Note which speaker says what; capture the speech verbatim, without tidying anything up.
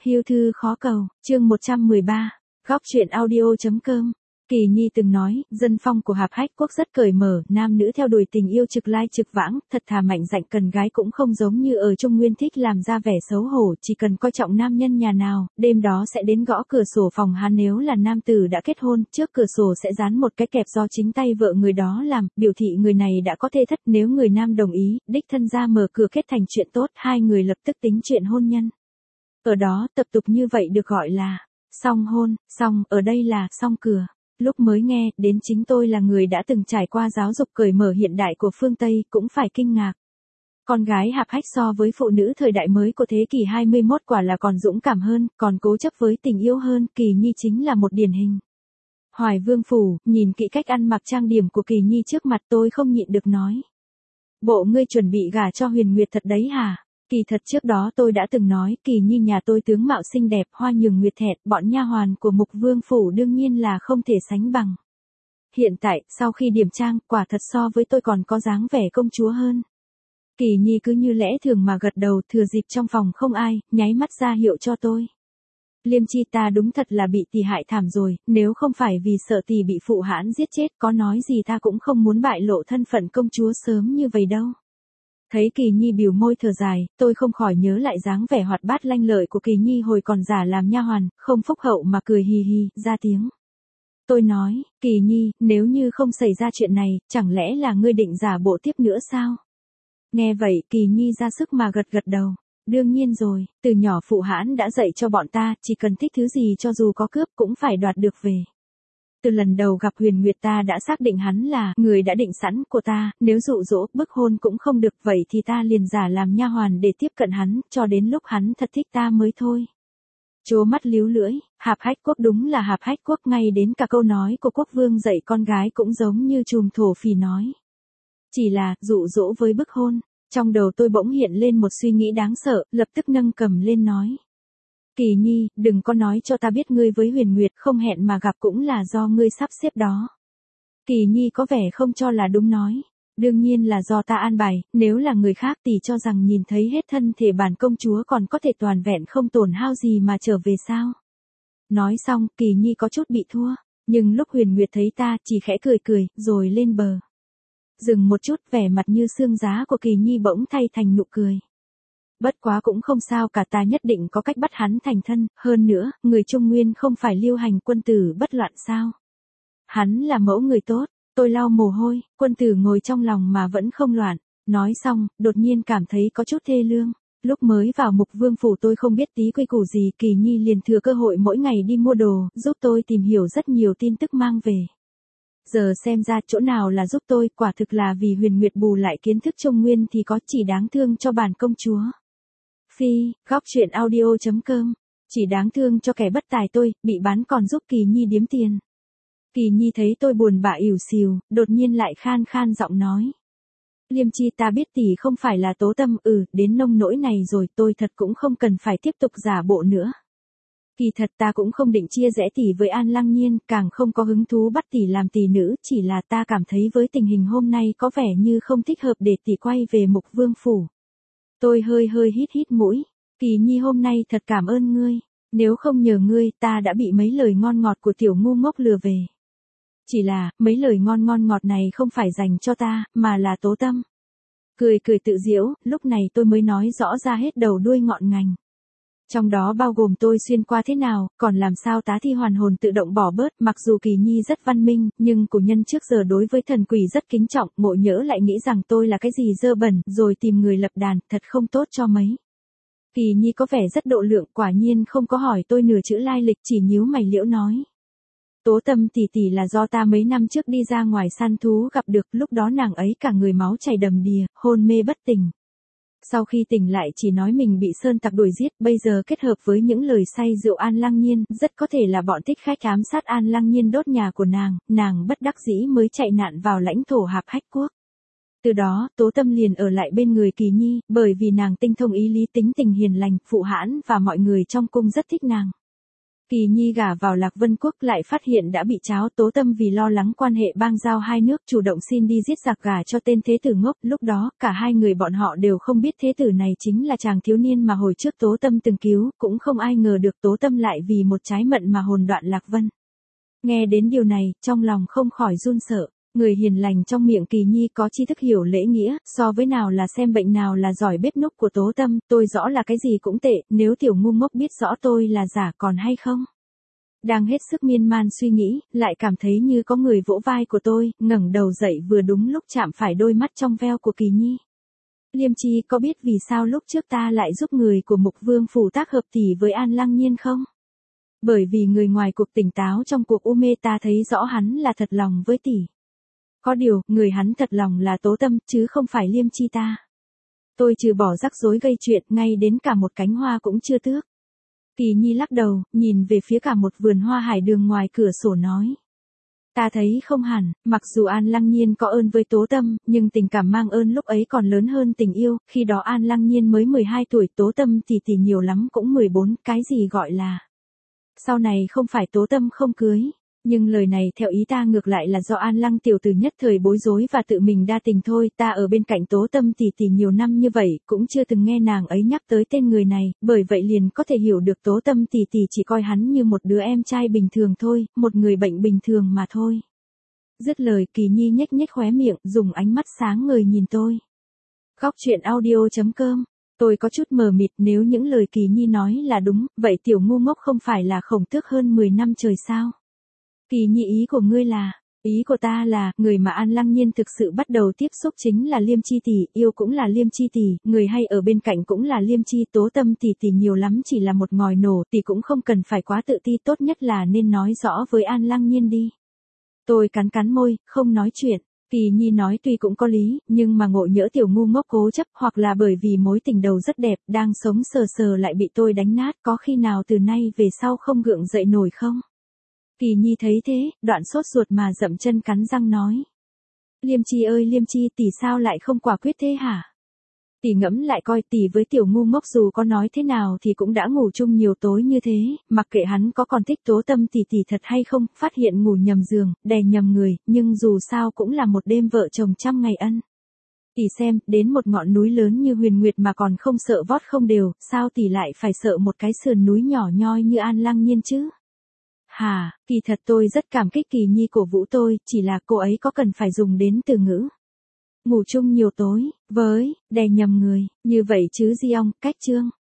Speaker 1: Hiêu thư khó cầu, chương một trăm mười ba, góc truyện audio.com. Kỳ Nhi từng nói, dân phong của Hạp Hách Quốc rất cởi mở, nam nữ theo đuổi tình yêu trực lai trực vãng, thật thà mạnh dạn cần gái cũng không giống như ở Trung Nguyên thích làm ra vẻ xấu hổ, chỉ cần coi trọng nam nhân nhà nào, đêm đó sẽ đến gõ cửa sổ phòng hắn, nếu là nam tử đã kết hôn, trước cửa sổ sẽ dán một cái kẹp do chính tay vợ người đó làm, biểu thị người này đã có thê thất, nếu người nam đồng ý, đích thân ra mở cửa kết thành chuyện tốt, hai người lập tức tính chuyện hôn nhân. Ở đó, tập tục như vậy được gọi là song hôn, song, ở đây là song cửa. Lúc mới nghe, đến chính tôi là người đã từng trải qua giáo dục cởi mở hiện đại của phương Tây, cũng phải kinh ngạc. Con gái Hạp Hách so với phụ nữ thời đại mới của thế kỷ hai mươi mốt quả là còn dũng cảm hơn, còn cố chấp với tình yêu hơn, Kỳ Nhi chính là một điển hình. Hoài Vương Phủ, nhìn kỹ cách ăn mặc trang điểm của Kỳ Nhi trước mặt tôi không nhịn được nói. Bộ ngươi chuẩn bị gả cho Huyền Nguyệt thật đấy hả? Kỳ thật trước đó tôi đã từng nói, Kỳ Nhi nhà tôi tướng mạo xinh đẹp, hoa nhường nguyệt thẹn, bọn nha hoàn của Mục Vương Phủ đương nhiên là không thể sánh bằng. Hiện tại, sau khi điểm trang, quả thật so với tôi còn có dáng vẻ công chúa hơn. Kỳ Nhi cứ như lẽ thường mà gật đầu, thừa dịp trong phòng không ai, nháy mắt ra hiệu cho tôi. Liêm Chi, ta đúng thật là bị tỷ hại thảm rồi, nếu không phải vì sợ tỷ bị phụ hãn giết chết, có nói gì ta cũng không muốn bại lộ thân phận công chúa sớm như vậy đâu. Thấy Kỳ Nhi bĩu môi thở dài, tôi không khỏi nhớ lại dáng vẻ hoạt bát lanh lợi của Kỳ Nhi hồi còn giả làm nha hoàn, không phúc hậu mà cười hì hì, ra tiếng. Tôi nói, Kỳ Nhi, nếu như không xảy ra chuyện này, chẳng lẽ là ngươi định giả bộ tiếp nữa sao? Nghe vậy, Kỳ Nhi ra sức mà gật gật đầu. Đương nhiên rồi, từ nhỏ phụ hãn đã dạy cho bọn ta, chỉ cần thích thứ gì cho dù có cướp cũng phải đoạt được về. Từ lần đầu gặp Huyền Nguyệt ta đã xác định hắn là người đã định sẵn của ta, nếu dụ dỗ, bức hôn cũng không được, vậy thì ta liền giả làm nha hoàn để tiếp cận hắn, cho đến lúc hắn thật thích ta mới thôi. Trố mắt líu lưỡi, Hạp Hách Quốc đúng là Hạp Hách Quốc, ngay đến cả câu nói của quốc vương dạy con gái cũng giống như trùm thổ phỉ nói. Chỉ là, dụ dỗ với bức hôn, trong đầu tôi bỗng hiện lên một suy nghĩ đáng sợ, lập tức nâng cầm lên nói. Kỳ Nhi, đừng có nói cho ta biết ngươi với Huyền Nguyệt không hẹn mà gặp cũng là do ngươi sắp xếp đó. Kỳ Nhi có vẻ không cho là đúng nói. Đương nhiên là do ta an bài, nếu là người khác tỷ cho rằng nhìn thấy hết thân thể bản công chúa còn có thể toàn vẹn không tổn hao gì mà trở về sao. Nói xong, Kỳ Nhi có chút bị thua, nhưng lúc Huyền Nguyệt thấy ta chỉ khẽ cười cười, rồi lên bờ. Dừng một chút, vẻ mặt như xương giá của Kỳ Nhi bỗng thay thành nụ cười. Bất quá cũng không sao cả, ta nhất định có cách bắt hắn thành thân, hơn nữa, người Trung Nguyên không phải lưu hành quân tử bất loạn sao. Hắn là mẫu người tốt, tôi lau mồ hôi, quân tử ngồi trong lòng mà vẫn không loạn. Nói xong, đột nhiên cảm thấy có chút thê lương. Lúc mới vào Mục Vương Phủ tôi không biết tí quy củ gì, Kỳ Nhi liền thừa cơ hội mỗi ngày đi mua đồ, giúp tôi tìm hiểu rất nhiều tin tức mang về. Giờ xem ra chỗ nào là giúp tôi, quả thực là vì Huyền Nguyệt bù lại kiến thức Trung Nguyên thì có, chỉ đáng thương cho bản công chúa. Phi, góc truyện audio.com, chỉ đáng thương cho kẻ bất tài tôi, bị bán còn giúp Kỳ Nhi điếm tiền. Kỳ Nhi thấy tôi buồn bã ỉu xìu, đột nhiên lại khan khan giọng nói. Liêm Chi, ta biết tỷ không phải là tố tâm, ừ, đến nông nỗi này rồi, tôi thật cũng không cần phải tiếp tục giả bộ nữa. Kỳ thật ta cũng không định chia rẽ tỷ với An Lăng Nhiên, càng không có hứng thú bắt tỷ làm tỷ nữ, chỉ là ta cảm thấy với tình hình hôm nay có vẻ như không thích hợp để tỷ quay về Mục Vương Phủ. Tôi hơi hơi hít hít mũi. Kỳ Nhi, hôm nay thật cảm ơn ngươi. Nếu không nhờ ngươi, ta đã bị mấy lời ngon ngọt của tiểu ngu ngốc lừa về. Chỉ là, mấy lời ngon ngon ngọt này không phải dành cho ta, mà là tố tâm. Cười cười tự giễu, lúc này tôi mới nói rõ ra hết đầu đuôi ngọn ngành. Trong đó bao gồm tôi xuyên qua thế nào, còn làm sao tá thi hoàn hồn tự động bỏ bớt, mặc dù Kỳ Nhi rất văn minh, nhưng cổ nhân trước giờ đối với thần quỷ rất kính trọng, ngộ nhỡ lại nghĩ rằng tôi là cái gì dơ bẩn, rồi tìm người lập đàn, thật không tốt cho mấy. Kỳ Nhi có vẻ rất độ lượng, quả nhiên không có hỏi tôi nửa chữ lai lịch, chỉ nhíu mày liễu nói. Tố tâm tỷ tỷ là do ta mấy năm trước đi ra ngoài săn thú gặp được, lúc đó nàng ấy cả người máu chảy đầm đìa, hôn mê bất tỉnh. Sau khi tỉnh lại chỉ nói mình bị sơn tặc đuổi giết, bây giờ kết hợp với những lời say rượu An Lăng Nhiên, rất có thể là bọn thích khách ám sát An Lăng Nhiên đốt nhà của nàng, nàng bất đắc dĩ mới chạy nạn vào lãnh thổ Hạp Hách Quốc. Từ đó, Tố Tâm liền ở lại bên người Kỳ Nhi, bởi vì nàng tinh thông ý lý, tính tình hiền lành, phụ hãn và mọi người trong cung rất thích nàng. Kỳ Nhi gả vào Lạc Vân Quốc lại phát hiện đã bị tráo. Tố Tâm vì lo lắng quan hệ bang giao hai nước chủ động xin đi giết giặc gả cho tên thế tử ngốc. Lúc đó cả hai người bọn họ đều không biết thế tử này chính là chàng thiếu niên mà hồi trước Tố Tâm từng cứu. Cũng không ai ngờ được Tố Tâm lại vì một trái mận mà hồn đoạn Lạc Vân. Nghe đến điều này, trong lòng không khỏi run sợ. Người hiền lành trong miệng Kỳ Nhi có tri thức hiểu lễ nghĩa, so với nào là xem bệnh nào là giỏi bếp núc của Tố Tâm, tôi rõ là cái gì cũng tệ, nếu tiểu ngu ngốc biết rõ tôi là giả còn hay không. Đang hết sức miên man suy nghĩ, lại cảm thấy như có người vỗ vai của tôi, ngẩng đầu dậy vừa đúng lúc chạm phải đôi mắt trong veo của Kỳ Nhi. Liêm Chi có biết vì sao lúc trước ta lại giúp người của Mục Vương phủ tác hợp tỷ với An Lăng Nhiên không? Bởi vì người ngoài cuộc tỉnh táo trong cuộc u mê ta thấy rõ hắn là thật lòng với tỷ. Có điều, người hắn thật lòng là Tố Tâm, chứ không phải Liêm Chi ta. Tôi trừ bỏ rắc rối gây chuyện, ngay đến cả một cánh hoa cũng chưa tước. Kỳ Nhi lắc đầu, nhìn về phía cả một vườn hoa hải đường ngoài cửa sổ nói. Ta thấy không hẳn, mặc dù An Lăng Nhiên có ơn với Tố Tâm, nhưng tình cảm mang ơn lúc ấy còn lớn hơn tình yêu, khi đó An Lăng Nhiên mới mười hai tuổi, Tố Tâm thì thì nhiều lắm cũng mười bốn, cái gì gọi là. Sau này không phải Tố Tâm không cưới. Nhưng lời này theo ý ta ngược lại là do An Lăng tiểu tử nhất thời bối rối và tự mình đa tình thôi, ta ở bên cạnh Tố Tâm tỷ tỷ nhiều năm như vậy, cũng chưa từng nghe nàng ấy nhắc tới tên người này, bởi vậy liền có thể hiểu được Tố Tâm tỷ tỷ chỉ coi hắn như một đứa em trai bình thường thôi, một người bệnh bình thường mà thôi. Dứt lời Kỳ Nhi nhếch nhếch khóe miệng, dùng ánh mắt sáng ngời nhìn tôi. Góc truyện audio chấm com. Tôi có chút mờ mịt, nếu những lời Kỳ Nhi nói là đúng, vậy tiểu ngu ngốc không phải là Khổng Tước hơn mười năm trời sao? Kỳ Nhi ý của ngươi là, ý của ta là, người mà An Lăng Nhiên thực sự bắt đầu tiếp xúc chính là Liêm Chi tỷ, yêu cũng là Liêm Chi tỷ, người hay ở bên cạnh cũng là Liêm Chi. Tố Tâm tỷ tỷ nhiều lắm chỉ là một ngòi nổ, tỷ cũng không cần phải quá tự ti, tốt nhất là nên nói rõ với An Lăng Nhiên đi. Tôi cắn cắn môi, không nói chuyện. Kỳ Nhi nói tuy cũng có lý, nhưng mà ngộ nhỡ tiểu ngu ngốc cố chấp, hoặc là bởi vì mối tình đầu rất đẹp, đang sống sờ sờ lại bị tôi đánh nát, có khi nào từ nay về sau không gượng dậy nổi không? Kỳ Nhi thấy thế, đoạn sốt ruột mà dậm chân cắn răng nói. Liêm Chi ơi Liêm Chi, tỷ sao lại không quả quyết thế hả? Tỷ ngẫm lại coi, tỷ với tiểu ngu ngốc dù có nói thế nào thì cũng đã ngủ chung nhiều tối như thế, mặc kệ hắn có còn thích Tố Tâm tỷ tỷ thật hay không, phát hiện ngủ nhầm giường, đè nhầm người, nhưng dù sao cũng là một đêm vợ chồng trăm ngày ân. Tỷ xem, đến một ngọn núi lớn như Huyền Nguyệt mà còn không sợ vót không đều, sao tỷ lại phải sợ một cái sườn núi nhỏ nhoi như An Lăng Nhiên chứ? Hà, kỳ thật tôi rất cảm kích Kỳ Nhi cổ vũ tôi, chỉ là cô ấy có cần phải dùng đến từ ngữ. Ngủ chung nhiều tối, với, đè nhầm người, như vậy chứ Di Ong, cách chương.